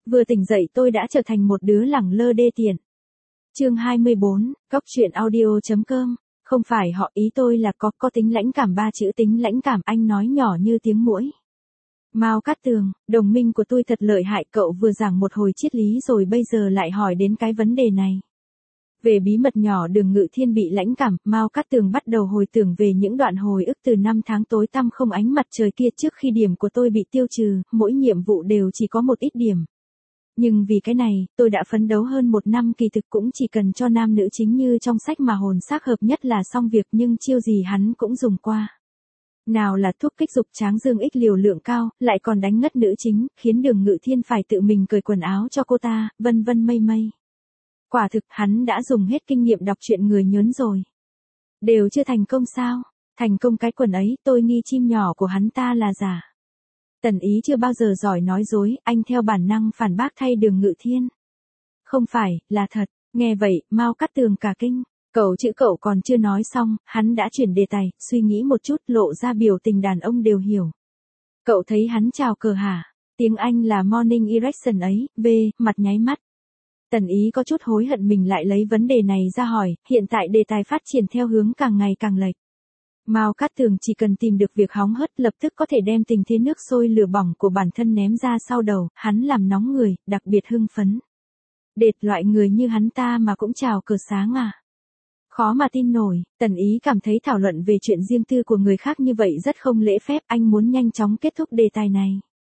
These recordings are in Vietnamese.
Vừa tỉnh dậy tôi đã trở thành một đứa lẳng lơ đê tiện. Chương 24, Góc truyện audio.com. Không phải họ, ý tôi là có tính lãnh cảm, 3 chữ tính lãnh cảm, anh nói nhỏ như tiếng muỗi. Mao Cát Tường, đồng minh của tôi thật lợi hại, cậu vừa giảng một hồi triết lý rồi bây giờ lại hỏi đến cái vấn đề này. Về bí mật nhỏ Đường Ngự Thiên bị lãnh cảm, Mao Cát Tường bắt đầu hồi tưởng về những đoạn hồi ức từ năm tháng tối tăm không ánh mặt trời kia trước khi điểm của tôi bị tiêu trừ, mỗi nhiệm vụ đều chỉ có một ít điểm. Nhưng vì cái này, tôi đã phấn đấu hơn 1 năm, kỳ thực cũng chỉ cần cho nam nữ chính như trong sách mà hồn xác hợp nhất là xong việc, nhưng chiêu gì hắn cũng dùng qua. Nào là thuốc kích dục tráng dương ích liều lượng cao, lại còn đánh ngất nữ chính, khiến Đường Ngự Thiên phải tự mình cởi quần áo cho cô ta, vân vân mây mây. Quả thực hắn đã dùng hết kinh nghiệm đọc truyện người nhớn rồi. Đều chưa thành công sao? Thành công cái quần ấy, tôi nghi chim nhỏ của hắn ta là giả. Tần Ý chưa bao giờ giỏi nói dối, anh theo bản năng phản bác thay Đường Ngự Thiên. Không phải, là thật. Nghe vậy, Mao Cát Tường cả kinh. Cậu còn chưa nói xong, hắn đã chuyển đề tài, suy nghĩ một chút, lộ ra biểu tình đàn ông đều hiểu. Cậu thấy hắn chào cờ hả? Tiếng Anh là morning erection ấy, mặt nháy mắt. Tần Ý có chút hối hận mình lại lấy vấn đề này ra hỏi, hiện tại đề tài phát triển theo hướng càng ngày càng lệch. Mao Cát Tường chỉ cần tìm được việc hóng hớt lập tức có thể đem tình thế nước sôi lửa bỏng của bản thân ném ra sau đầu, hắn làm nóng người, đặc biệt hưng phấn. Đệt, loại người như hắn ta mà cũng chào cờ sáng à? Khó mà tin nổi, Tần Ý cảm thấy thảo luận về chuyện riêng tư của người khác như vậy rất không lễ phép, anh muốn nhanh chóng kết thúc đề tài này.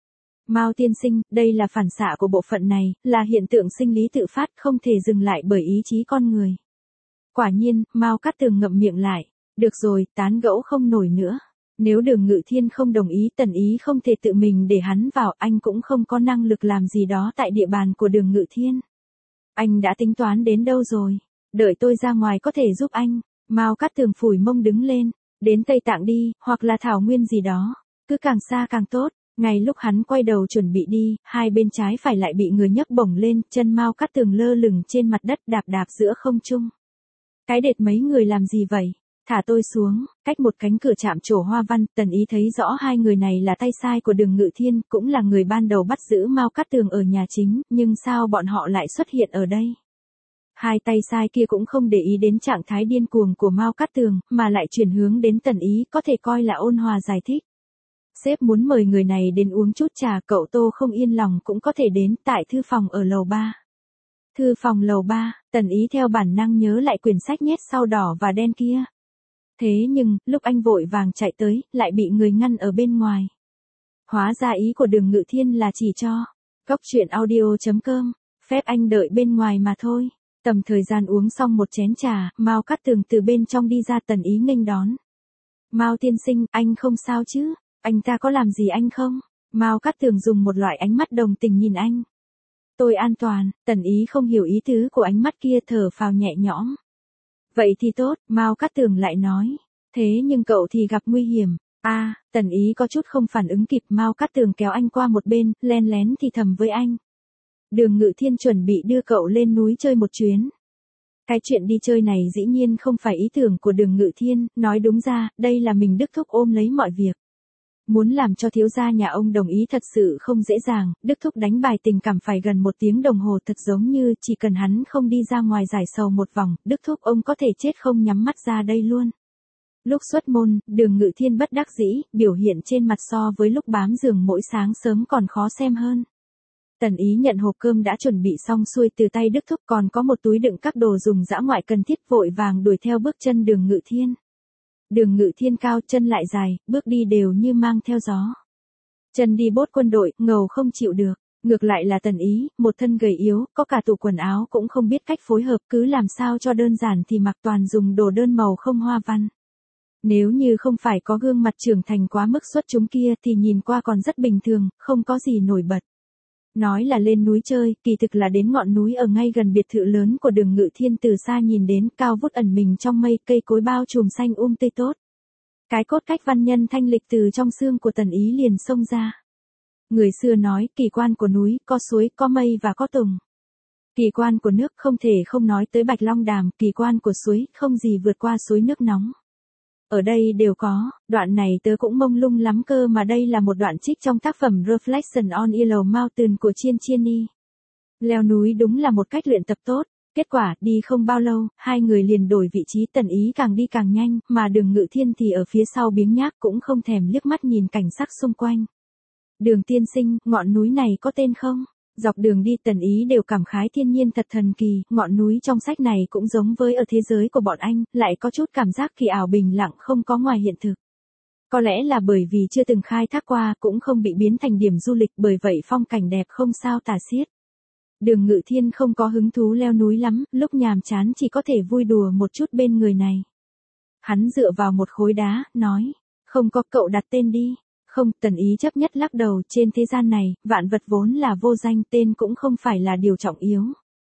Mao tiên sinh, đây là phản xạ của bộ phận này, là hiện tượng sinh lý tự phát, không thể dừng lại bởi ý chí con người. Quả nhiên, Mao Cát Tường ngậm miệng lại. Được rồi, tán gẫu không nổi nữa. Nếu Đường Ngự Thiên không đồng ý, Tần Ý không thể tự mình để hắn vào, anh cũng không có năng lực làm gì đó tại địa bàn của Đường Ngự Thiên. Anh đã tính toán đến đâu rồi? Đợi tôi ra ngoài có thể giúp anh. Mao Cát Tường phủi mông đứng lên. Đến Tây Tạng đi, hoặc là Thảo Nguyên gì đó. Cứ càng xa càng tốt. Ngay lúc hắn quay đầu chuẩn bị đi, hai bên trái phải lại bị người nhấc bổng lên, chân Mao Cát Tường lơ lửng trên mặt đất, đạp giữa không trung. Cái đệt, mấy người làm gì vậy? Thả tôi xuống, cách một cánh cửa chạm trổ hoa văn, Tần Ý thấy rõ hai người này là tay sai của Đường Ngự Thiên, cũng là người ban đầu bắt giữ Mao Cát Tường ở nhà chính, nhưng sao bọn họ lại xuất hiện ở đây? Hai tay sai kia cũng không để ý đến trạng thái điên cuồng của Mao Cát Tường, mà lại chuyển hướng đến Tần Ý, có thể coi là ôn hòa giải thích. Sếp muốn mời người này đến uống chút trà, cậu Tô không yên lòng cũng có thể đến, tại thư phòng ở lầu 3. Thư phòng lầu 3, Tần Ý theo bản năng nhớ lại quyển sách nhét sau đỏ và đen kia. Thế nhưng, lúc anh vội vàng chạy tới, lại bị người ngăn ở bên ngoài. Hóa ra ý của Đường Ngự Thiên là chỉ cho Góc truyện audio.com, phép anh đợi bên ngoài mà thôi. Tầm thời gian uống xong một chén trà, Mao Cát Tường từ bên trong đi ra, Tần Ý nghênh đón. Mao tiên sinh, anh không sao chứ? Anh ta có làm gì anh không? Mao Cát Tường dùng một loại ánh mắt đồng tình nhìn anh. Tôi an toàn. Tần Ý không hiểu ý tứ của ánh mắt kia, thở phào nhẹ nhõm. Vậy thì tốt, Mao Cát Tường lại nói. Thế nhưng cậu thì gặp nguy hiểm. Tần Ý có chút không phản ứng kịp, Mao Cát Tường kéo anh qua một bên, len lén thì thầm với anh. Đường Ngự Thiên chuẩn bị đưa cậu lên núi chơi một chuyến. Cái chuyện đi chơi này dĩ nhiên không phải ý tưởng của Đường Ngự Thiên, nói đúng ra, đây là mình Đức Thúc ôm lấy mọi việc. Muốn làm cho thiếu gia nhà ông đồng ý thật sự không dễ dàng, Đức Thúc đánh bài tình cảm phải gần 1 tiếng đồng hồ, thật giống như chỉ cần hắn không đi ra ngoài giải sầu một vòng, Đức Thúc ông có thể chết không nhắm mắt ra đây luôn. Lúc xuất môn, Đường Ngự Thiên bất đắc dĩ, biểu hiện trên mặt so với lúc bám giường mỗi sáng sớm còn khó xem hơn. Tần Ý nhận hộp cơm đã chuẩn bị xong xuôi từ tay Đức Thúc, còn có một túi đựng các đồ dùng dã ngoại cần thiết, vội vàng đuổi theo bước chân Đường Ngự Thiên. Đường Ngự Thiên cao, chân lại dài, bước đi đều như mang theo gió. Chân đi bốt quân đội, ngầu không chịu được. Ngược lại là Tần Ý, một thân gầy yếu, có cả tủ quần áo cũng không biết cách phối hợp, cứ làm sao cho đơn giản thì mặc toàn dùng đồ đơn màu không hoa văn. Nếu như không phải có gương mặt trưởng thành quá mức xuất chúng kia thì nhìn qua còn rất bình thường, không có gì nổi bật. Nói là lên núi chơi, kỳ thực là đến ngọn núi ở ngay gần biệt thự lớn của Đường Ngự Thiên, từ xa nhìn đến, cao vút ẩn mình trong mây, cây cối bao trùm xanh tươi tốt. Cái cốt cách văn nhân thanh lịch từ trong xương của Tần Ý liền xông ra. Người xưa nói, kỳ quan của núi, có suối, có mây và có tùng. Kỳ quan của nước không thể không nói tới Bạch Long Đàm, kỳ quan của suối, không gì vượt qua suối nước nóng. Ở đây đều có, đoạn này tớ cũng mông lung lắm cơ mà đây là một đoạn trích trong tác phẩm Reflection on Yellow Mountain của Chiên Chiên Ni. Leo núi đúng là một cách luyện tập tốt. Kết quả, đi không bao lâu, hai người liền đổi vị trí. Tần Ý càng đi càng nhanh, mà Đường Ngự Thiên thì ở phía sau biếng nhác cũng không thèm liếc mắt nhìn cảnh sắc xung quanh. Đường tiên sinh, ngọn núi này có tên không? Dọc đường đi Tần Ý đều cảm khái thiên nhiên thật thần kỳ, ngọn núi trong sách này cũng giống với ở thế giới của bọn anh, lại có chút cảm giác kỳ ảo bình lặng không có ngoài hiện thực. Có lẽ là bởi vì chưa từng khai thác qua, cũng không bị biến thành điểm du lịch, bởi vậy phong cảnh đẹp không sao tả xiết. Đường Ngự Thiên không có hứng thú leo núi lắm, lúc nhàm chán chỉ có thể vui đùa một chút bên người này. Hắn dựa vào một khối đá, nói, không có, cậu đặt tên đi. Không, Tần Ý chấp nhất lắc đầu, trên thế gian này, vạn vật vốn là vô danh, tên cũng không phải là điều trọng yếu.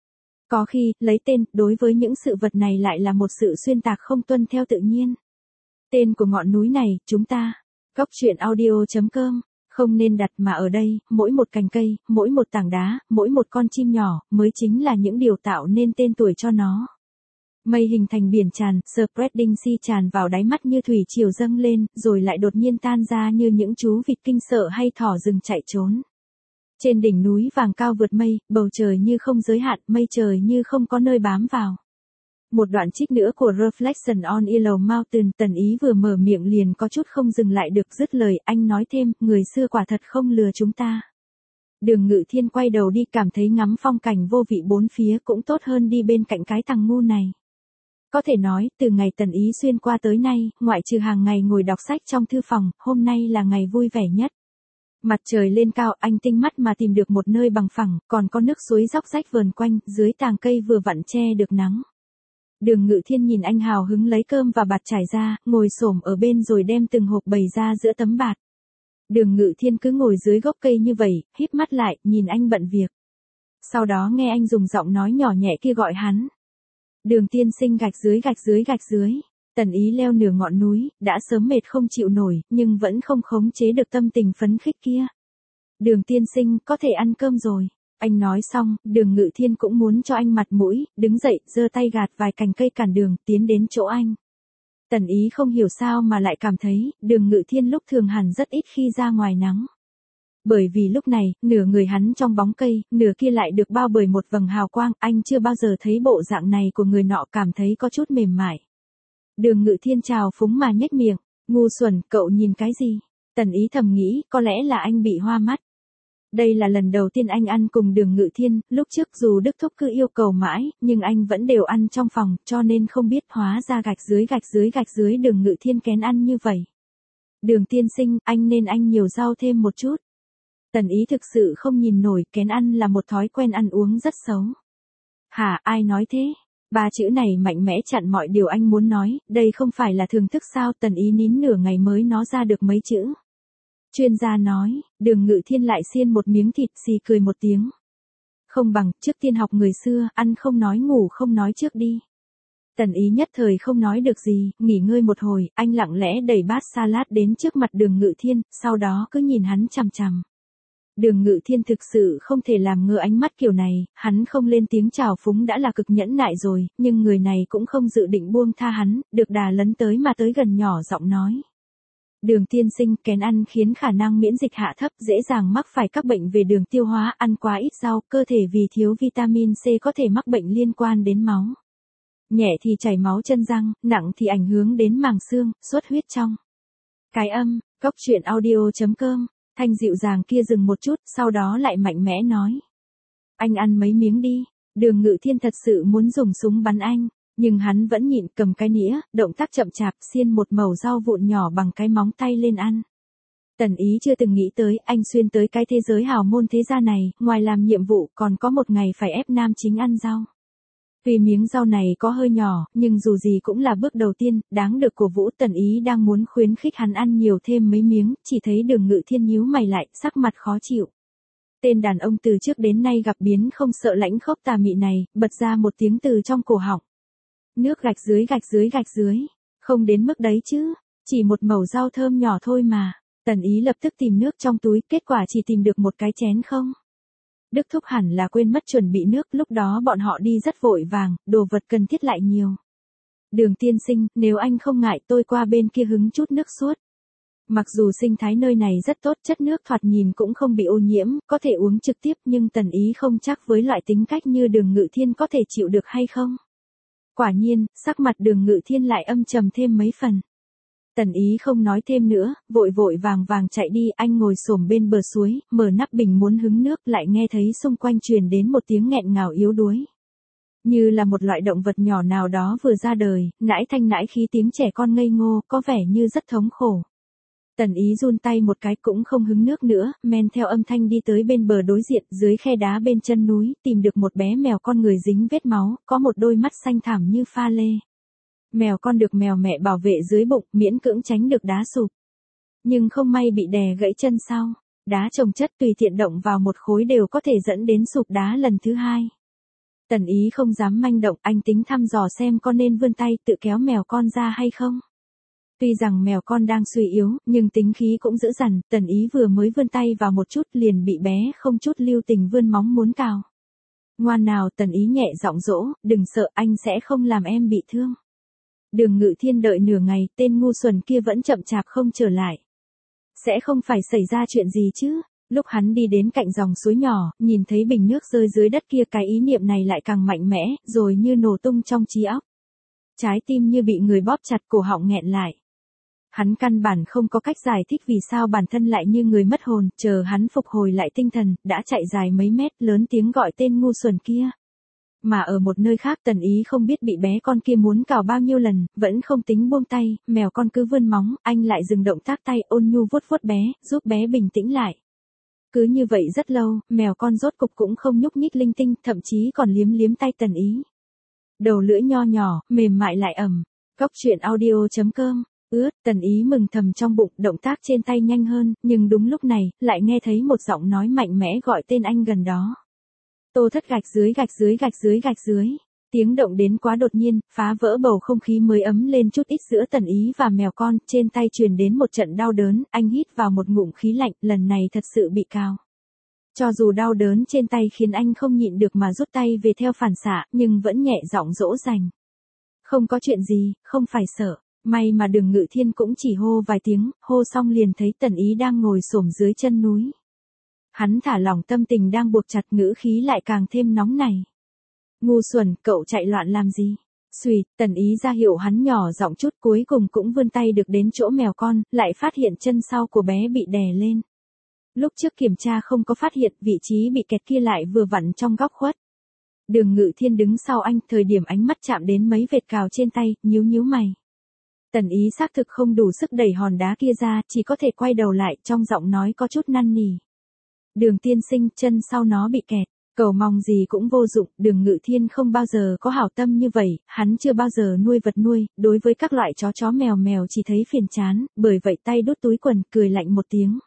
Có khi, lấy tên, đối với những sự vật này lại là một sự xuyên tạc không tuân theo tự nhiên. Tên của ngọn núi này, chúng ta, goctruyện.audio.com, không nên đặt mà ở đây, mỗi một cành cây, mỗi một tảng đá, mỗi một con chim nhỏ, mới chính là những điều tạo nên tên tuổi cho nó. Mây hình thành biển tràn, spreading sea tràn vào đáy mắt như thủy triều dâng lên, rồi lại đột nhiên tan ra như những chú vịt kinh sợ hay thỏ rừng chạy trốn. Trên đỉnh núi vàng cao vượt mây, bầu trời như không giới hạn, mây trời như không có nơi bám vào. Một đoạn trích nữa của Reflection on Yellow Mountain, Tần Ý vừa mở miệng liền có chút không dừng lại được, dứt lời, anh nói thêm, người xưa quả thật không lừa chúng ta. Đường Ngự Thiên quay đầu đi, cảm thấy ngắm phong cảnh vô vị bốn phía cũng tốt hơn đi bên cạnh cái thằng ngu này. Có thể nói, từ ngày Tần Ý xuyên qua tới nay, ngoại trừ hàng ngày ngồi đọc sách trong thư phòng, hôm nay là ngày vui vẻ nhất. Mặt trời lên cao, anh tinh mắt mà tìm được một nơi bằng phẳng, còn có nước suối róc rách vờn quanh, dưới tàng cây vừa vặn che được nắng. Đường Ngự Thiên nhìn anh hào hứng lấy cơm và bạt trải ra, ngồi xổm ở bên rồi đem từng hộp bày ra giữa tấm bạt. Đường Ngự Thiên cứ ngồi dưới gốc cây như vậy, híp mắt lại, nhìn anh bận việc. Sau đó nghe anh dùng giọng nói nhỏ nhẹ kia gọi hắn. Đường tiên sinh gạch dưới gạch dưới gạch dưới. Tần Ý leo nửa ngọn núi, đã sớm mệt không chịu nổi, nhưng vẫn không khống chế được tâm tình phấn khích kia. Đường tiên sinh, có thể ăn cơm rồi. Anh nói xong, Đường Ngự Thiên cũng muốn cho anh mặt mũi, đứng dậy, giơ tay gạt vài cành cây cản đường, tiến đến chỗ anh. Tần Ý không hiểu sao mà lại cảm thấy, Đường Ngự Thiên lúc thường hẳn rất ít khi ra ngoài nắng. Bởi vì lúc này, nửa người hắn trong bóng cây, nửa kia lại được bao bởi một vầng hào quang, anh chưa bao giờ thấy bộ dạng này của người nọ, cảm thấy có chút mềm mại. Đường Ngự Thiên trào phúng mà nhếch miệng, ngu xuẩn, cậu nhìn cái gì? Tần Ý thầm nghĩ, có lẽ là anh bị hoa mắt. Đây là lần đầu tiên anh ăn cùng Đường Ngự Thiên, lúc trước dù Đức Thúc cứ yêu cầu mãi, nhưng anh vẫn đều ăn trong phòng, cho nên không biết hóa ra gạch dưới gạch dưới gạch dưới Đường Ngự Thiên kén ăn như vậy. Đường tiên sinh, anh nên anh nhiều rau thêm một chút. Tần Ý thực sự không nhìn nổi, kén ăn là một thói quen ăn uống rất xấu. Hả, ai nói thế? Ba chữ này mạnh mẽ chặn mọi điều anh muốn nói, đây không phải là thường thức sao? Tần Ý nín nửa ngày mới nói ra được mấy chữ. Chuyên gia nói, Đường Ngự Thiên lại xiên một miếng thịt, xì cười một tiếng. Không bằng, trước tiên học người xưa, ăn không nói ngủ không nói trước đi. Tần Ý nhất thời không nói được gì, nghỉ ngơi một hồi, anh lặng lẽ đẩy bát salad đến trước mặt Đường Ngự Thiên, sau đó cứ nhìn hắn chằm chằm. Đường Ngự Thiên thực sự không thể làm ngơ ánh mắt kiểu này, hắn không lên tiếng chào phúng đã là cực nhẫn nại rồi, nhưng người này cũng không dự định buông tha hắn, được đà lấn tới mà tới gần nhỏ giọng nói. Đường tiên sinh, kén ăn khiến khả năng miễn dịch hạ thấp, dễ dàng mắc phải các bệnh về đường tiêu hóa, ăn quá ít rau, cơ thể vì thiếu vitamin C có thể mắc bệnh liên quan đến máu. Nhẹ thì chảy máu chân răng, nặng thì ảnh hưởng đến màng xương, xuất huyết trong. Cái âm, goctruyện.audio.com. Thanh dịu dàng kia dừng một chút, sau đó lại mạnh mẽ nói. Anh ăn mấy miếng đi. Đường Ngự Thiên thật sự muốn dùng súng bắn anh, nhưng hắn vẫn nhịn, cầm cái nĩa, động tác chậm chạp, xiên một mẩu rau vụn nhỏ bằng cái móng tay lên ăn. Tần Ý chưa từng nghĩ tới, anh xuyên tới cái thế giới hào môn thế gia này, ngoài làm nhiệm vụ còn có một ngày phải ép nam chính ăn rau. Vì miếng rau này có hơi nhỏ, nhưng dù gì cũng là bước đầu tiên, đáng được cổ vũ. Tần Ý đang muốn khuyến khích hắn ăn nhiều thêm mấy miếng, chỉ thấy Đường Ngự Thiên nhíu mày lại, sắc mặt khó chịu. Tên đàn ông từ trước đến nay gặp biến không sợ lãnh khốc tà mị này, bật ra một tiếng từ trong cổ họng. Nước gạch dưới gạch dưới gạch dưới, không đến mức đấy chứ, chỉ một mẩu rau thơm nhỏ thôi mà. Tần Ý lập tức tìm nước trong túi, kết quả chỉ tìm được một cái chén không. Đức Thúc hẳn là quên mất chuẩn bị nước, lúc đó bọn họ đi rất vội vàng, đồ vật cần thiết lại nhiều. Đường tiên sinh, nếu anh không ngại tôi qua bên kia hứng chút nước suốt. Mặc dù sinh thái nơi này rất tốt, chất nước thoạt nhìn cũng không bị ô nhiễm, có thể uống trực tiếp, nhưng Tần Ý không chắc với loại tính cách như Đường Ngự Thiên có thể chịu được hay không. Quả nhiên, sắc mặt Đường Ngự Thiên lại âm trầm thêm mấy phần. Tần Ý không nói thêm nữa, vội vội vàng vàng chạy đi, anh ngồi xổm bên bờ suối, mở nắp bình muốn hứng nước, lại nghe thấy xung quanh truyền đến một tiếng nghẹn ngào yếu đuối. Như là một loại động vật nhỏ nào đó vừa ra đời, nãi thanh nãi khí, tiếng trẻ con ngây ngô, có vẻ như rất thống khổ. Tần Ý run tay một cái cũng không hứng nước nữa, men theo âm thanh đi tới bên bờ đối diện, dưới khe đá bên chân núi, tìm được một bé mèo con người dính vết máu, có một đôi mắt xanh thẳm như pha lê. Mèo con được mèo mẹ bảo vệ dưới bụng, miễn cưỡng tránh được đá sụp. Nhưng không may bị đè gãy chân sau. Đá chồng chất tùy tiện động vào một khối đều có thể dẫn đến sụp đá lần thứ hai. Tần Ý không dám manh động, anh tính thăm dò xem có nên vươn tay tự kéo mèo con ra hay không. Tuy rằng mèo con đang suy yếu, nhưng tính khí cũng dữ dằn, Tần Ý vừa mới vươn tay vào một chút liền bị bé không chút lưu tình vươn móng muốn cào. Ngoan nào, Tần Ý nhẹ giọng dỗ, đừng sợ, anh sẽ không làm em bị thương. Đường Ngự Thiên đợi nửa ngày, tên ngu xuẩn kia vẫn chậm chạp không trở lại. Sẽ không phải xảy ra chuyện gì chứ? Lúc hắn đi đến cạnh dòng suối nhỏ, nhìn thấy bình nước rơi dưới đất kia, cái ý niệm này lại càng mạnh mẽ, rồi như nổ tung trong trí óc. Trái tim như bị người bóp chặt, cổ họng nghẹn lại. Hắn căn bản không có cách giải thích vì sao bản thân lại như người mất hồn, chờ hắn phục hồi lại tinh thần, đã chạy dài mấy mét, lớn tiếng gọi tên ngu xuẩn kia. Mà ở một nơi khác, Tần Ý không biết bị bé con kia muốn cào bao nhiêu lần, vẫn không tính buông tay, mèo con cứ vươn móng, anh lại dừng động tác tay, ôn nhu vuốt vuốt bé, giúp bé bình tĩnh lại. Cứ như vậy rất lâu, mèo con rốt cục cũng không nhúc nhích linh tinh, thậm chí còn liếm liếm tay Tần Ý. Đầu lưỡi nho nhỏ, mềm mại lại ẩm. Cóc truyện audio.com. Tần Ý mừng thầm trong bụng, động tác trên tay nhanh hơn, nhưng đúng lúc này, lại nghe thấy một giọng nói mạnh mẽ gọi tên anh gần đó. Tô Thất gạch dưới gạch dưới gạch dưới gạch dưới. Tiếng động đến quá đột nhiên, phá vỡ bầu không khí mới ấm lên chút ít giữa Tần Ý và mèo con, trên tay truyền đến một trận đau đớn, anh hít vào một ngụm khí lạnh, lần này thật sự bị cào. Cho dù đau đớn trên tay khiến anh không nhịn được mà rút tay về theo phản xạ, nhưng vẫn nhẹ giọng dỗ dành. Không có chuyện gì, không phải sợ. May mà Đường Ngự Thiên cũng chỉ hô vài tiếng, hô xong liền thấy Tần Ý đang ngồi xổm dưới chân núi. Hắn thả lỏng tâm tình đang buộc chặt, ngữ khí lại càng thêm nóng nảy. Ngu xuẩn, cậu chạy loạn làm gì? Xùy, Tần Ý ra hiệu hắn nhỏ giọng chút, cuối cùng cũng vươn tay được đến chỗ mèo con, lại phát hiện chân sau của bé bị đè lên. Lúc trước kiểm tra không có phát hiện, vị trí bị kẹt kia lại vừa vặn trong góc khuất. Đường Ngự Thiên đứng sau anh, thời điểm ánh mắt chạm đến mấy vệt cào trên tay, nhíu nhíu mày. Tần Ý xác thực không đủ sức đẩy hòn đá kia ra, chỉ có thể quay đầu lại, trong giọng nói có chút năn nỉ. Đường tiên sinh, chân sau nó bị kẹt, cầu mong gì cũng vô dụng, Đường Ngự Thiên không bao giờ có hảo tâm như vậy, hắn chưa bao giờ nuôi vật nuôi, đối với các loại chó mèo chỉ thấy phiền chán, bởi vậy tay đút túi quần, cười lạnh một tiếng.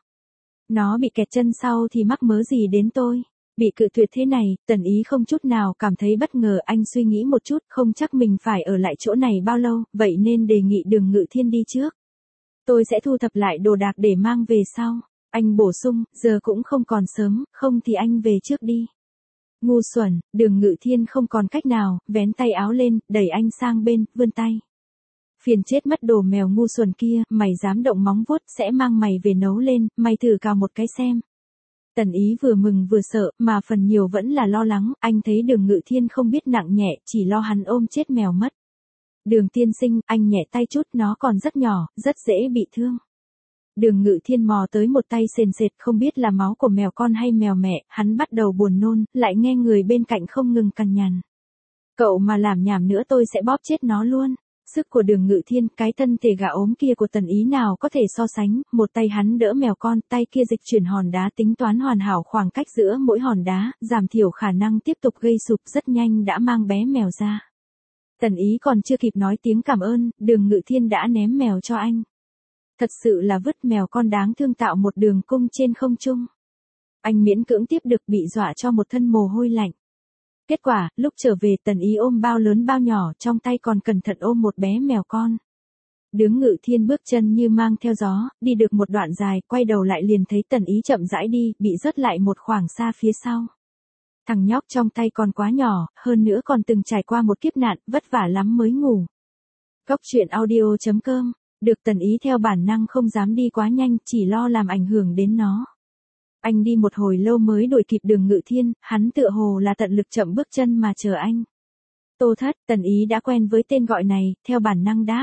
Nó bị kẹt chân sau thì mắc mớ gì đến tôi? Bị cự tuyệt thế này, Tần Ý không chút nào cảm thấy bất ngờ, anh suy nghĩ một chút, không chắc mình phải ở lại chỗ này bao lâu, vậy nên đề nghị Đường Ngự Thiên đi trước. Tôi sẽ thu thập lại đồ đạc để mang về sau. Anh bổ sung, giờ cũng không còn sớm, không thì anh về trước đi. Ngu xuẩn, Đường Ngự Thiên không còn cách nào, vén tay áo lên, đẩy anh sang bên, vươn tay. Phiền chết mất đồ mèo ngu xuẩn kia, mày dám động móng vuốt, sẽ mang mày về nấu lên, mày thử cào một cái xem. Tần Ý vừa mừng vừa sợ, mà phần nhiều vẫn là lo lắng, anh thấy Đường Ngự Thiên không biết nặng nhẹ, chỉ lo hắn ôm chết mèo mất. Đường tiên sinh, anh nhẹ tay chút, nó còn rất nhỏ, rất dễ bị thương. Đường Ngự Thiên mò tới một tay sền sệt, không biết là máu của mèo con hay mèo mẹ, hắn bắt đầu buồn nôn, lại nghe người bên cạnh không ngừng cằn nhằn. Cậu mà làm nhảm nữa tôi sẽ bóp chết nó luôn. Sức của Đường Ngự Thiên, cái thân thể gà ốm kia của Tần Ý nào có thể so sánh, một tay hắn đỡ mèo con, tay kia dịch chuyển hòn đá, tính toán hoàn hảo khoảng cách giữa mỗi hòn đá, giảm thiểu khả năng tiếp tục gây sụp, rất nhanh đã mang bé mèo ra. Tần Ý còn chưa kịp nói tiếng cảm ơn, Đường Ngự Thiên đã ném mèo cho anh. Thật sự là vứt mèo con đáng thương tạo một đường cung trên không trung. Anh miễn cưỡng tiếp được, bị dọa cho một thân mồ hôi lạnh. Kết quả, lúc trở về Tần Ý ôm bao lớn bao nhỏ, trong tay còn cẩn thận ôm một bé mèo con. Đường Ngự Thiên bước chân như mang theo gió, đi được một đoạn dài, quay đầu lại liền thấy Tần Ý chậm rãi đi, bị rớt lại một khoảng xa phía sau. Thằng nhóc trong tay còn quá nhỏ, hơn nữa còn từng trải qua một kiếp nạn, vất vả lắm mới ngủ. Cóc truyện audio.com Được Tần Ý theo bản năng không dám đi quá nhanh, chỉ lo làm ảnh hưởng đến nó. Anh đi một hồi lâu mới đuổi kịp Đường Ngự Thiên, hắn tựa hồ là tận lực chậm bước chân mà chờ anh. Tô Thất, Tần Ý đã quen với tên gọi này, theo bản năng đáp.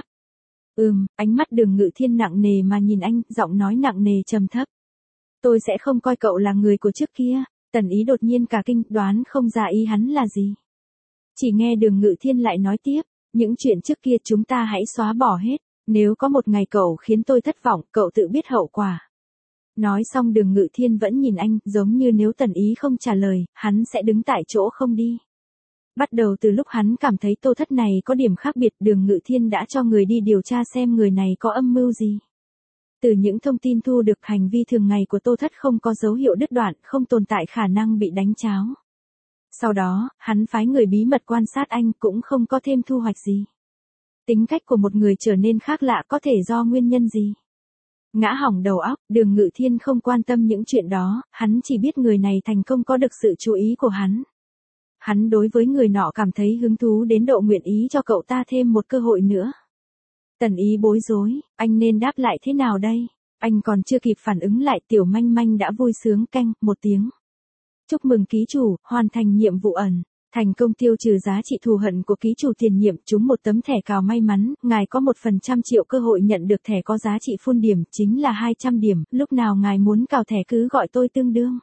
Ánh mắt Đường Ngự Thiên nặng nề mà nhìn anh, giọng nói nặng nề trầm thấp. Tôi sẽ không coi cậu là người của trước kia. Tần Ý đột nhiên cả kinh, đoán không ra ý hắn là gì. Chỉ nghe Đường Ngự Thiên lại nói tiếp, những chuyện trước kia chúng ta hãy xóa bỏ hết, nếu có một ngày cậu khiến tôi thất vọng, cậu tự biết hậu quả. Nói xong Đường Ngự Thiên vẫn nhìn anh, giống như nếu Tần Ý không trả lời, hắn sẽ đứng tại chỗ không đi. Bắt đầu từ lúc hắn cảm thấy Tô Thất này có điểm khác biệt, Đường Ngự Thiên đã cho người đi điều tra xem người này có âm mưu gì. Từ những thông tin thu được, hành vi thường ngày của Tô Thất không có dấu hiệu đứt đoạn, không tồn tại khả năng bị đánh tráo. Sau đó, hắn phái người bí mật quan sát anh, cũng không có thêm thu hoạch gì. Tính cách của một người trở nên khác lạ có thể do nguyên nhân gì? Ngã hỏng đầu óc, Đường Ngự Thiên không quan tâm những chuyện đó, hắn chỉ biết người này thành công có được sự chú ý của hắn. Hắn đối với người nọ cảm thấy hứng thú đến độ nguyện ý cho cậu ta thêm một cơ hội nữa. Tần Ý bối rối, anh nên đáp lại thế nào đây? Anh còn chưa kịp phản ứng lại, Tiểu Manh Manh đã vui sướng canh một tiếng. Chúc mừng ký chủ, hoàn thành nhiệm vụ ẩn. Thành công tiêu trừ giá trị thù hận của ký chủ tiền nhiệm, trúng một tấm thẻ cào may mắn, ngài có 1% triệu cơ hội nhận được thẻ có giá trị full điểm, chính là 200 điểm, lúc nào ngài muốn cào thẻ cứ gọi tôi tương đương.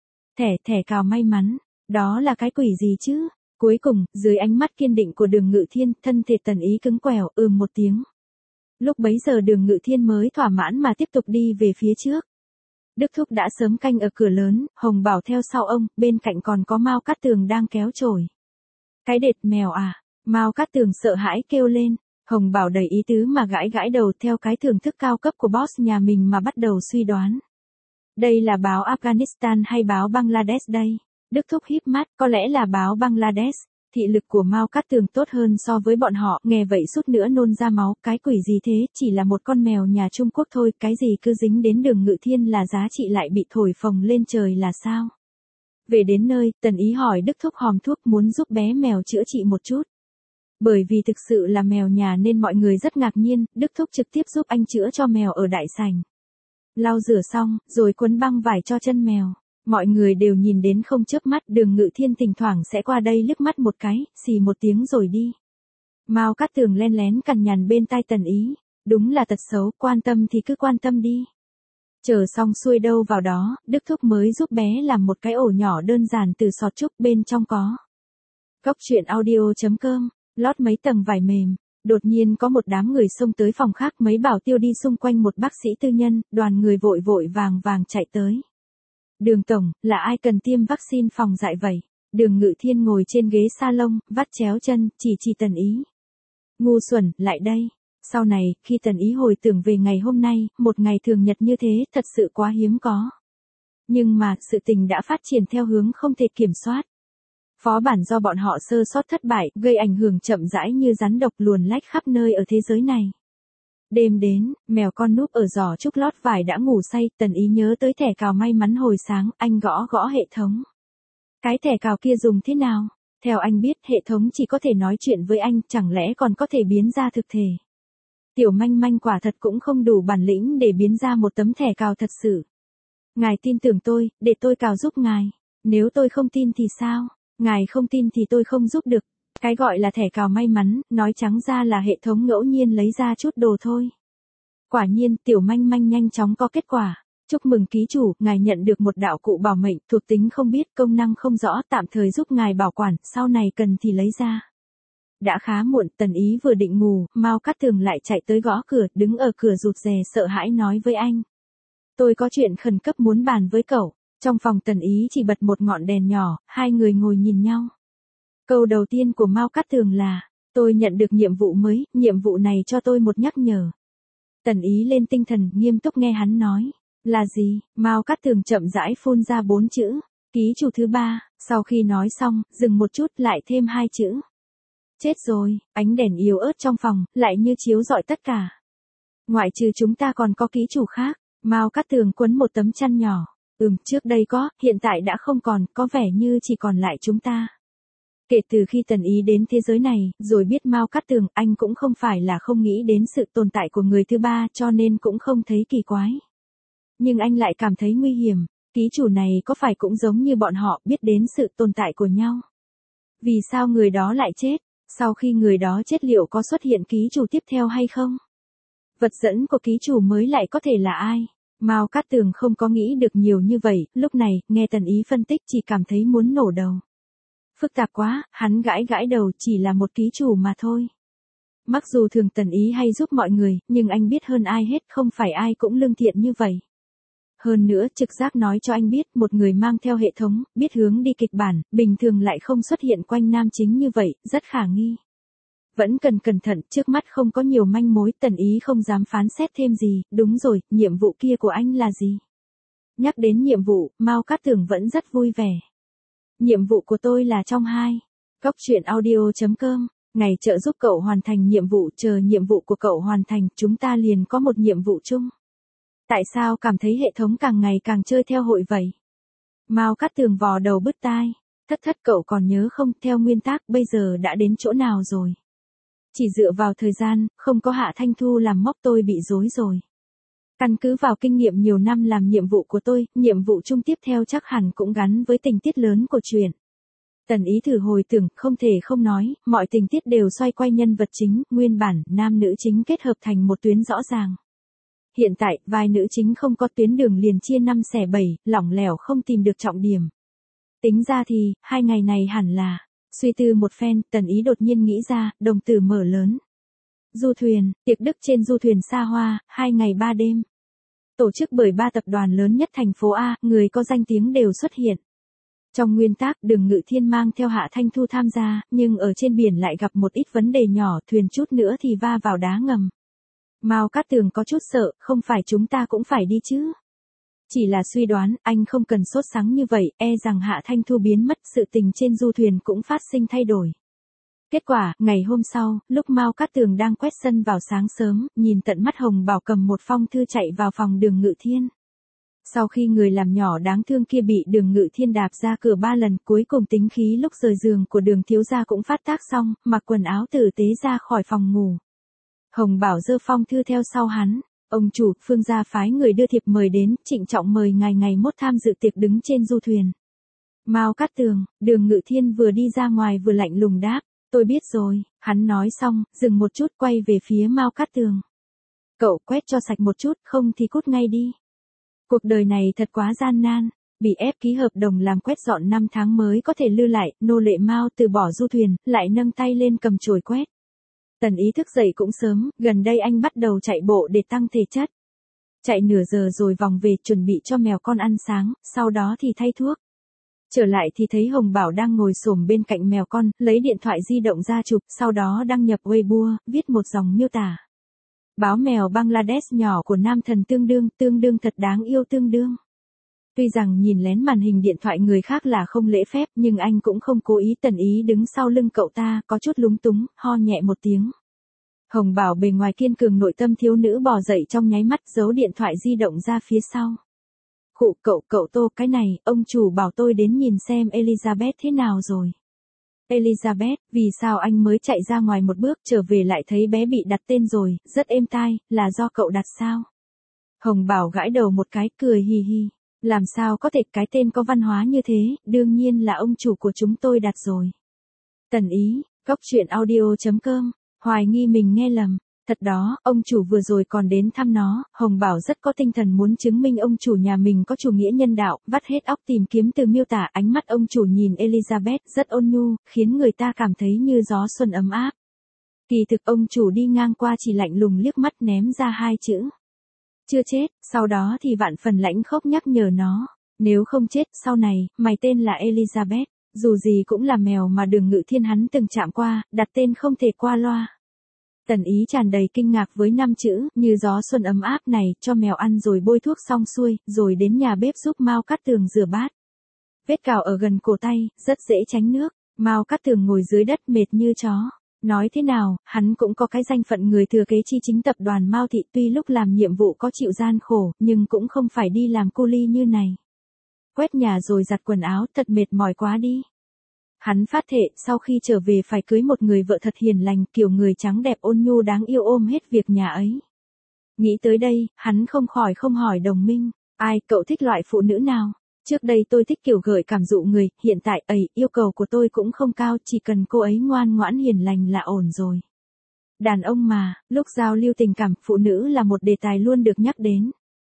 Thẻ cào may mắn, đó là cái quỷ gì chứ? Cuối cùng, dưới ánh mắt kiên định của Đường Ngự Thiên, thân thể Tần Ý cứng quẻo, một tiếng. Lúc bấy giờ Đường Ngự Thiên mới thỏa mãn mà tiếp tục đi về phía trước. Đức Thúc đã sớm canh ở cửa lớn, Hồng Bảo theo sau ông, bên cạnh còn có Mao Cát Tường đang kéo chổi. Cái đệt mèo à? Mao Cát Tường sợ hãi kêu lên. Hồng Bảo đầy ý tứ mà gãi gãi đầu theo cái thưởng thức cao cấp của boss nhà mình mà bắt đầu suy đoán. Đây là báo Afghanistan hay báo Bangladesh đây? Đức Thúc híp mắt, có lẽ là báo Bangladesh. Thị lực của Mao Cát Tường tốt hơn so với bọn họ, nghe vậy suýt nữa nôn ra máu, cái quỷ gì thế, chỉ là một con mèo nhà Trung Quốc thôi, cái gì cứ dính đến Đường Ngự Thiên là giá trị lại bị thổi phồng lên trời là sao? Về đến nơi, Tần Ý hỏi Đức Thúc hòm thuốc muốn giúp bé mèo chữa trị một chút. Bởi vì thực sự là mèo nhà nên mọi người rất ngạc nhiên, Đức Thúc trực tiếp giúp anh chữa cho mèo ở đại sảnh. Lau rửa xong, rồi quấn băng vải cho chân mèo. Mọi người đều nhìn đến không chớp mắt, Đường Ngự Thiên thỉnh thoảng sẽ qua đây liếc mắt một cái, xì một tiếng rồi đi. Mao Cát Tường len lén cằn nhằn bên tai Tần Ý, đúng là tật xấu, quan tâm thì cứ quan tâm đi. Chờ xong xuôi đâu vào đó, Đức Thúc mới giúp bé làm một cái ổ nhỏ đơn giản từ sọt trúc, bên trong có. Cóc truyện audio.com, lót mấy tầng vải mềm. Đột nhiên có một đám người xông tới phòng khác, mấy bảo tiêu đi xung quanh một bác sĩ tư nhân, đoàn người vội vội vàng vàng chạy tới. Đường tổng, là ai cần tiêm vaccine phòng dại vậy? Đường Ngự Thiên ngồi trên ghế salon, vắt chéo chân, chỉ Tần Ý. Ngu xuẩn, lại đây. Sau này, khi Tần Ý hồi tưởng về ngày hôm nay, một ngày thường nhật như thế, thật sự quá hiếm có. Nhưng mà, sự tình đã phát triển theo hướng không thể kiểm soát. Phó bản do bọn họ sơ sót thất bại, gây ảnh hưởng chậm rãi như rắn độc luồn lách khắp nơi ở thế giới này. Đêm đến, mèo con núp ở giỏ trúc lót vải đã ngủ say, Tần Ý nhớ tới thẻ cào may mắn hồi sáng, anh gõ gõ hệ thống. Cái thẻ cào kia dùng thế nào? Theo anh biết, hệ thống chỉ có thể nói chuyện với anh, chẳng lẽ còn có thể biến ra thực thể. Tiểu Manh Manh quả thật cũng không đủ bản lĩnh để biến ra một tấm thẻ cào thật sự. Ngài tin tưởng tôi, để tôi cào giúp ngài. Nếu tôi không tin thì sao? Ngài không tin thì tôi không giúp được. Cái gọi là thẻ cào may mắn, nói trắng ra là hệ thống ngẫu nhiên lấy ra chút đồ thôi. Quả nhiên, Tiểu Manh Manh nhanh chóng có kết quả. Chúc mừng ký chủ, ngài nhận được một đạo cụ bảo mệnh, thuộc tính không biết, công năng không rõ, tạm thời giúp ngài bảo quản, sau này cần thì lấy ra. Đã khá muộn, Tần Ý vừa định ngủ, Mao Cát Tường lại chạy tới gõ cửa, đứng ở cửa rụt rè sợ hãi nói với anh. Tôi có chuyện khẩn cấp muốn bàn với cậu. Trong phòng Tần Ý chỉ bật một ngọn đèn nhỏ, hai người ngồi nhìn nhau. Câu đầu tiên của Mao Cát Tường là, tôi nhận được nhiệm vụ mới, nhiệm vụ này cho tôi một nhắc nhở. Tần Ý lên tinh thần, nghiêm túc nghe hắn nói. Là gì? Mao Cát Tường chậm rãi phun ra 4 chữ. Ký chủ thứ 3, sau khi nói xong, dừng một chút lại thêm 2 chữ. Chết rồi, ánh đèn yếu ớt trong phòng, lại như chiếu rọi tất cả. Ngoại trừ chúng ta còn có ký chủ khác. Mao Cát Tường quấn một tấm chăn nhỏ. Trước đây có, hiện tại đã không còn, có vẻ như chỉ còn lại chúng ta. Kể từ khi Tần Ý đến thế giới này, rồi biết Mao Cát Tường, anh cũng không phải là không nghĩ đến sự tồn tại của người thứ ba cho nên cũng không thấy kỳ quái. Nhưng anh lại cảm thấy nguy hiểm, ký chủ này có phải cũng giống như bọn họ biết đến sự tồn tại của nhau? Vì sao người đó lại chết? Sau khi người đó chết liệu có xuất hiện ký chủ tiếp theo hay không? Vật dẫn của ký chủ mới lại có thể là ai? Mao Cát Tường không có nghĩ được nhiều như vậy, lúc này, nghe Tần Ý phân tích chỉ cảm thấy muốn nổ đầu. Phức tạp quá, hắn gãi gãi đầu, chỉ là một ký chủ mà thôi. Mặc dù thường Tần Ý hay giúp mọi người, nhưng anh biết hơn ai hết không phải ai cũng lương thiện như vậy. Hơn nữa, trực giác nói cho anh biết một người mang theo hệ thống, biết hướng đi kịch bản, bình thường lại không xuất hiện quanh nam chính như vậy, rất khả nghi. Vẫn cần cẩn thận, trước mắt không có nhiều manh mối, Tần Ý không dám phán xét thêm gì, đúng rồi, nhiệm vụ kia của anh là gì? Nhắc đến nhiệm vụ, Mao Cát Tường vẫn rất vui vẻ. Nhiệm vụ của tôi là trong 2. Góc truyện audio.com, ngày trợ giúp cậu hoàn thành nhiệm vụ, chờ nhiệm vụ của cậu hoàn thành, chúng ta liền có một nhiệm vụ chung. Tại sao cảm thấy hệ thống càng ngày càng chơi theo hội vậy? Mao Cát Tường vò đầu bứt tai. Thất cậu còn nhớ không, theo nguyên tắc bây giờ đã đến chỗ nào rồi? Chỉ dựa vào thời gian, không có Hạ Thanh Thu làm mốc tôi bị rối rồi. Căn cứ vào kinh nghiệm nhiều năm làm nhiệm vụ của tôi, nhiệm vụ chung tiếp theo chắc hẳn cũng gắn với tình tiết lớn của truyện. Tần Ý thử hồi tưởng, không thể không nói, mọi tình tiết đều xoay quanh nhân vật chính, nguyên bản, nam nữ chính kết hợp thành một tuyến rõ ràng. Hiện tại, vai nữ chính không có tuyến đường liền chia 5 xẻ 7, lỏng lẻo không tìm được trọng điểm. Tính ra thì, 2 ngày này hẳn là, suy tư một phen, Tần Ý đột nhiên nghĩ ra, đồng tử mở lớn. Du thuyền, tiệc đức trên du thuyền xa hoa, 2 ngày 3 đêm. Tổ chức bởi 3 tập đoàn lớn nhất thành phố A, người có danh tiếng đều xuất hiện. Trong nguyên tắc, Đường Ngự Thiên mang theo Hạ Thanh Thu tham gia, nhưng ở trên biển lại gặp một ít vấn đề nhỏ, thuyền chút nữa thì va vào đá ngầm. Mao Cát Tường có chút sợ, không phải chúng ta cũng phải đi chứ? Chỉ là suy đoán, anh không cần sốt sắng như vậy, e rằng Hạ Thanh Thu biến mất, sự tình trên du thuyền cũng phát sinh thay đổi. Kết quả, ngày hôm sau, lúc Mao Cát Tường đang quét sân vào sáng sớm, nhìn tận mắt Hồng Bảo cầm một phong thư chạy vào phòng Đường Ngự Thiên. Sau khi người làm nhỏ đáng thương kia bị Đường Ngự Thiên đạp ra cửa 3 lần, cuối cùng tính khí lúc rời giường của Đường thiếu gia cũng phát tác xong, mặc quần áo tử tế ra khỏi phòng ngủ. Hồng Bảo giơ phong thư theo sau hắn. Ông chủ, Phương gia phái người đưa thiệp mời đến, trịnh trọng mời ngài ngày mốt tham dự tiệc đứng trên du thuyền. Mao Cát Tường, Đường Ngự Thiên vừa đi ra ngoài vừa lạnh lùng đáp, tôi biết rồi, hắn nói xong, dừng một chút quay về phía Mao Cát Tường. Cậu quét cho sạch một chút, không thì cút ngay đi. Cuộc đời này thật quá gian nan, bị ép ký hợp đồng làm quét dọn 5 tháng mới có thể lưu lại, nô lệ Mao từ bỏ du thuyền, lại nâng tay lên cầm chổi quét. Tần Ý thức dậy cũng sớm, gần đây anh bắt đầu chạy bộ để tăng thể chất. Chạy nửa giờ rồi vòng về chuẩn bị cho mèo con ăn sáng, sau đó thì thay thuốc. Trở lại thì thấy Hồng Bảo đang ngồi xổm bên cạnh mèo con, lấy điện thoại di động ra chụp, sau đó đăng nhập Weibo, viết một dòng miêu tả. Báo mèo Bangladesh nhỏ của nam thần tương đương thật đáng yêu tương đương. Tuy rằng nhìn lén màn hình điện thoại người khác là không lễ phép nhưng anh cũng không cố ý. Tần Ý đứng sau lưng cậu ta, có chút lúng túng, ho nhẹ một tiếng. Hồng Bảo bề ngoài kiên cường nội tâm thiếu nữ bò dậy trong nháy mắt, giấu điện thoại di động ra phía sau. Khụ, cậu Tô, cái này, ông chủ bảo tôi đến nhìn xem Elizabeth thế nào rồi. Elizabeth, vì sao anh mới chạy ra ngoài một bước trở về lại thấy bé bị đặt tên rồi, rất êm tai, là do cậu đặt sao? Hồng Bảo gãi đầu một cái, cười hì hì. Làm sao có thể, cái tên có văn hóa như thế, đương nhiên là ông chủ của chúng tôi đặt rồi. Tần Ý, góc truyện audio.com, hoài nghi mình nghe lầm. Thật đó, ông chủ vừa rồi còn đến thăm nó, Hồng Bảo rất có tinh thần muốn chứng minh ông chủ nhà mình có chủ nghĩa nhân đạo, vắt hết óc tìm kiếm từ miêu tả. Ánh mắt ông chủ nhìn Elizabeth rất ôn nhu, khiến người ta cảm thấy như gió xuân ấm áp. Kỳ thực ông chủ đi ngang qua chỉ lạnh lùng liếc mắt ném ra 2 chữ. Chưa chết, sau đó thì vạn phần lãnh khốc nhắc nhở nó. Nếu không chết, sau này, mày tên là Elizabeth, dù gì cũng là mèo mà Đường Ngự Thiên hắn từng chạm qua, đặt tên không thể qua loa. Tần Ý tràn đầy kinh ngạc với 5 chữ, như gió xuân ấm áp này, cho mèo ăn rồi bôi thuốc xong xuôi, rồi đến nhà bếp giúp Mao Cát Tường rửa bát. Vết cào ở gần cổ tay, rất dễ tránh nước, Mao Cát Tường ngồi dưới đất mệt như chó. Nói thế nào, hắn cũng có cái danh phận người thừa kế chi chính tập đoàn Mao Thị, tuy lúc làm nhiệm vụ có chịu gian khổ, nhưng cũng không phải đi làm cu li như này. Quét nhà rồi giặt quần áo, thật mệt mỏi quá đi. Hắn phát thệ sau khi trở về phải cưới một người vợ thật hiền lành, kiểu người trắng đẹp ôn nhu đáng yêu ôm hết việc nhà ấy. Nghĩ tới đây, hắn không khỏi không hỏi Đồng Minh, ai, cậu thích loại phụ nữ nào? Trước đây tôi thích kiểu gợi cảm dụ người, hiện tại yêu cầu của tôi cũng không cao, chỉ cần cô ấy ngoan ngoãn hiền lành là ổn rồi. Đàn ông mà, lúc giao lưu tình cảm, phụ nữ là một đề tài luôn được nhắc đến.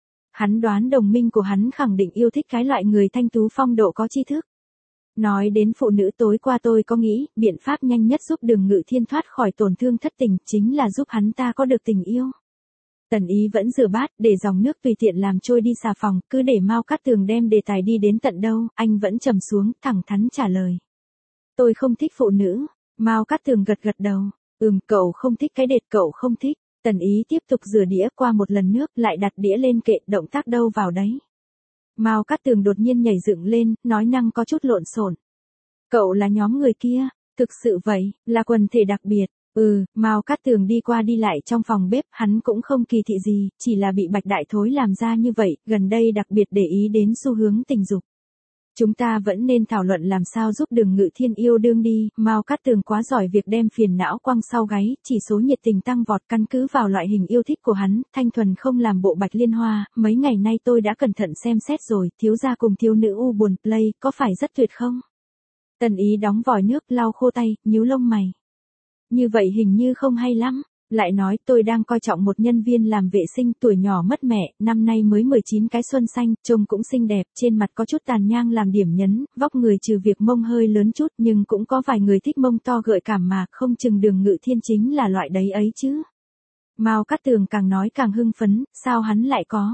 Hắn đoán Đồng Minh của hắn khẳng định yêu thích cái loại người thanh tú phong độ có tri thức. Nói đến phụ nữ, tối qua tôi có nghĩ, biện pháp nhanh nhất giúp Đường Ngự Thiên thoát khỏi tổn thương thất tình chính là giúp hắn ta có được tình yêu. Tần Ý vẫn rửa bát, để dòng nước tùy tiện làm trôi đi xà phòng, cứ để Mao Cát Tường đem đề tài đi đến tận đâu, anh vẫn trầm xuống, thẳng thắn trả lời. Tôi không thích phụ nữ. Mao Cát Tường gật gật đầu. Cậu không thích cái đệt cậu không thích. Tần Ý tiếp tục rửa đĩa, qua một lần nước, lại đặt đĩa lên kệ, động tác đâu vào đấy. Mao Cát Tường đột nhiên nhảy dựng lên, nói năng có chút lộn xộn. Cậu là nhóm người kia, thực sự vậy, là quần thể đặc biệt. Mao Cát Tường đi qua đi lại trong phòng bếp, hắn cũng không kỳ thị gì, chỉ là bị Bạch Đại Thối làm ra như vậy, gần đây đặc biệt để ý đến xu hướng tình dục. Chúng ta vẫn nên thảo luận làm sao giúp Đường Ngự Thiên yêu đương đi, Mao Cát Tường quá giỏi việc đem phiền não quăng sau gáy, chỉ số nhiệt tình tăng vọt căn cứ vào loại hình yêu thích của hắn, thanh thuần không làm bộ Bạch Liên Hoa, mấy ngày nay tôi đã cẩn thận xem xét rồi, thiếu gia cùng thiếu nữ u buồn play, có phải rất tuyệt không? Tần Ý đóng vòi nước, lau khô tay, nhíu lông mày. Như vậy hình như không hay lắm. Lại nói tôi đang coi trọng một nhân viên làm vệ sinh tuổi nhỏ mất mẹ, năm nay mới 19 cái xuân xanh, trông cũng xinh đẹp, trên mặt có chút tàn nhang làm điểm nhấn, vóc người trừ việc mông hơi lớn chút nhưng cũng có vài người thích mông to gợi cảm mà, không chừng Đường Ngự Thiên chính là loại đấy ấy chứ. Mao Cát Tường càng nói càng hưng phấn, sao hắn lại có.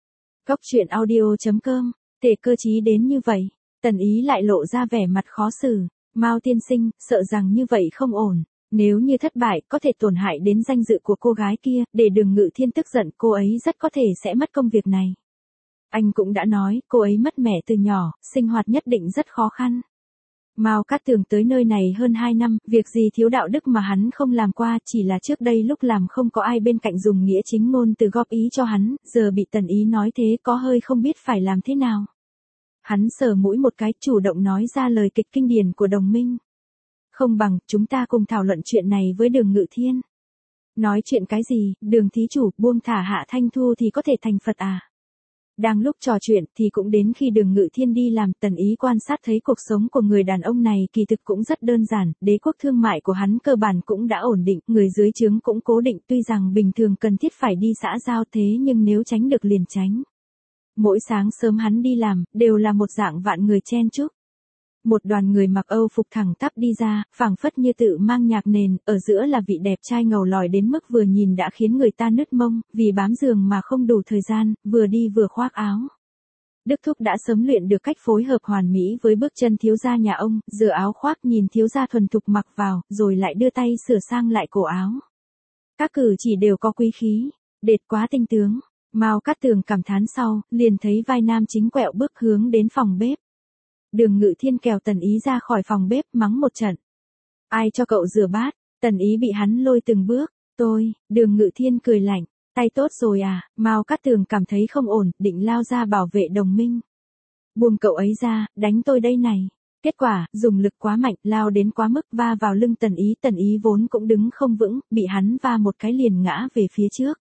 Cốc truyện audio.com, tệ cơ chí đến như vậy. Tần Ý lại lộ ra vẻ mặt khó xử. Mao tiên sinh, sợ rằng như vậy không ổn. Nếu như thất bại, có thể tổn hại đến danh dự của cô gái kia, để Đường Ngự Thiên tức giận, cô ấy rất có thể sẽ mất công việc này. Anh cũng đã nói, cô ấy mất mẹ từ nhỏ, sinh hoạt nhất định rất khó khăn. Mao Cát Tường tới nơi này hơn 2 năm, việc gì thiếu đạo đức mà hắn không làm qua, chỉ là trước đây lúc làm không có ai bên cạnh dùng nghĩa chính ngôn từ góp ý cho hắn, giờ bị Tần Ý nói thế có hơi không biết phải làm thế nào. Hắn sờ mũi một cái, chủ động nói ra lời kịch kinh điển của Đồng Minh. Không bằng, chúng ta cùng thảo luận chuyện này với Đường Ngự Thiên. Nói chuyện cái gì, Đường thí chủ, buông thả Hạ Thanh Thu thì có thể thành Phật à? Đang lúc trò chuyện thì cũng đến khi Đường Ngự Thiên đi làm, Tần Ý quan sát thấy cuộc sống của người đàn ông này kỳ thực cũng rất đơn giản, đế quốc thương mại của hắn cơ bản cũng đã ổn định, người dưới trướng cũng cố định, tuy rằng bình thường cần thiết phải đi xã giao thế nhưng nếu tránh được liền tránh. Mỗi sáng sớm hắn đi làm, đều là một dạng vạn người chen chúc. Một đoàn người mặc Âu phục thẳng tắp đi ra, phảng phất như tự mang nhạc nền, ở giữa là vị đẹp trai ngầu lòi đến mức vừa nhìn đã khiến người ta nứt mông, vì bám giường mà không đủ thời gian, vừa đi vừa khoác áo. Đức Thúc đã sớm luyện được cách phối hợp hoàn mỹ với bước chân thiếu gia nhà ông, rửa áo khoác nhìn thiếu gia thuần thục mặc vào, rồi lại đưa tay sửa sang lại cổ áo. Các cử chỉ đều có quý khí, đệt quá tinh tướng. Mao Cát Tường cảm thán sau, liền thấy vai nam chính quẹo bước hướng đến phòng bếp. Đường Ngự Thiên kéo Tần Ý ra khỏi phòng bếp mắng một trận. Ai cho cậu rửa bát? Tần Ý bị hắn lôi từng bước. Tôi, Đường Ngự Thiên cười lạnh. Tay tốt rồi à? Mao Cát Tường cảm thấy không ổn, định lao ra bảo vệ Đồng Minh. Buông cậu ấy ra, đánh tôi đây này. Kết quả, dùng lực quá mạnh, lao đến quá mức va vào lưng Tần Ý vốn cũng đứng không vững, bị hắn va một cái liền ngã về phía trước.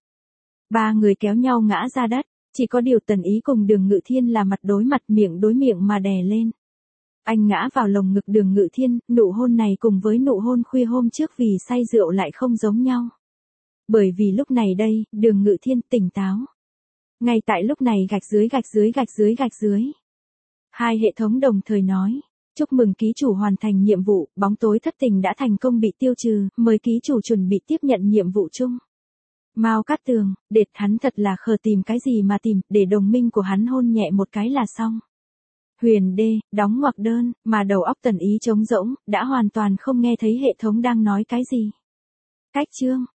Ba người kéo nhau ngã ra đất, chỉ có điều Tần Ý cùng Đường Ngự Thiên là mặt đối mặt miệng đối miệng mà đè lên. Anh ngã vào lồng ngực Đường Ngự Thiên, nụ hôn này cùng với nụ hôn khuya hôm trước vì say rượu lại không giống nhau. Bởi vì lúc này đây, Đường Ngự Thiên tỉnh táo. Ngay tại lúc này gạch dưới. Hai hệ thống đồng thời nói. Chúc mừng ký chủ hoàn thành nhiệm vụ, bóng tối thất tình đã thành công bị tiêu trừ, mời ký chủ chuẩn bị tiếp nhận nhiệm vụ chung. Mao Cát Tường, đệt hắn thật là khờ tìm cái gì mà tìm, để Đồng Minh của hắn hôn nhẹ một cái là xong. Huyền D, đóng ngoặc đơn, mà đầu óc Tần Ý trống rỗng, đã hoàn toàn không nghe thấy hệ thống đang nói cái gì. Cách chương.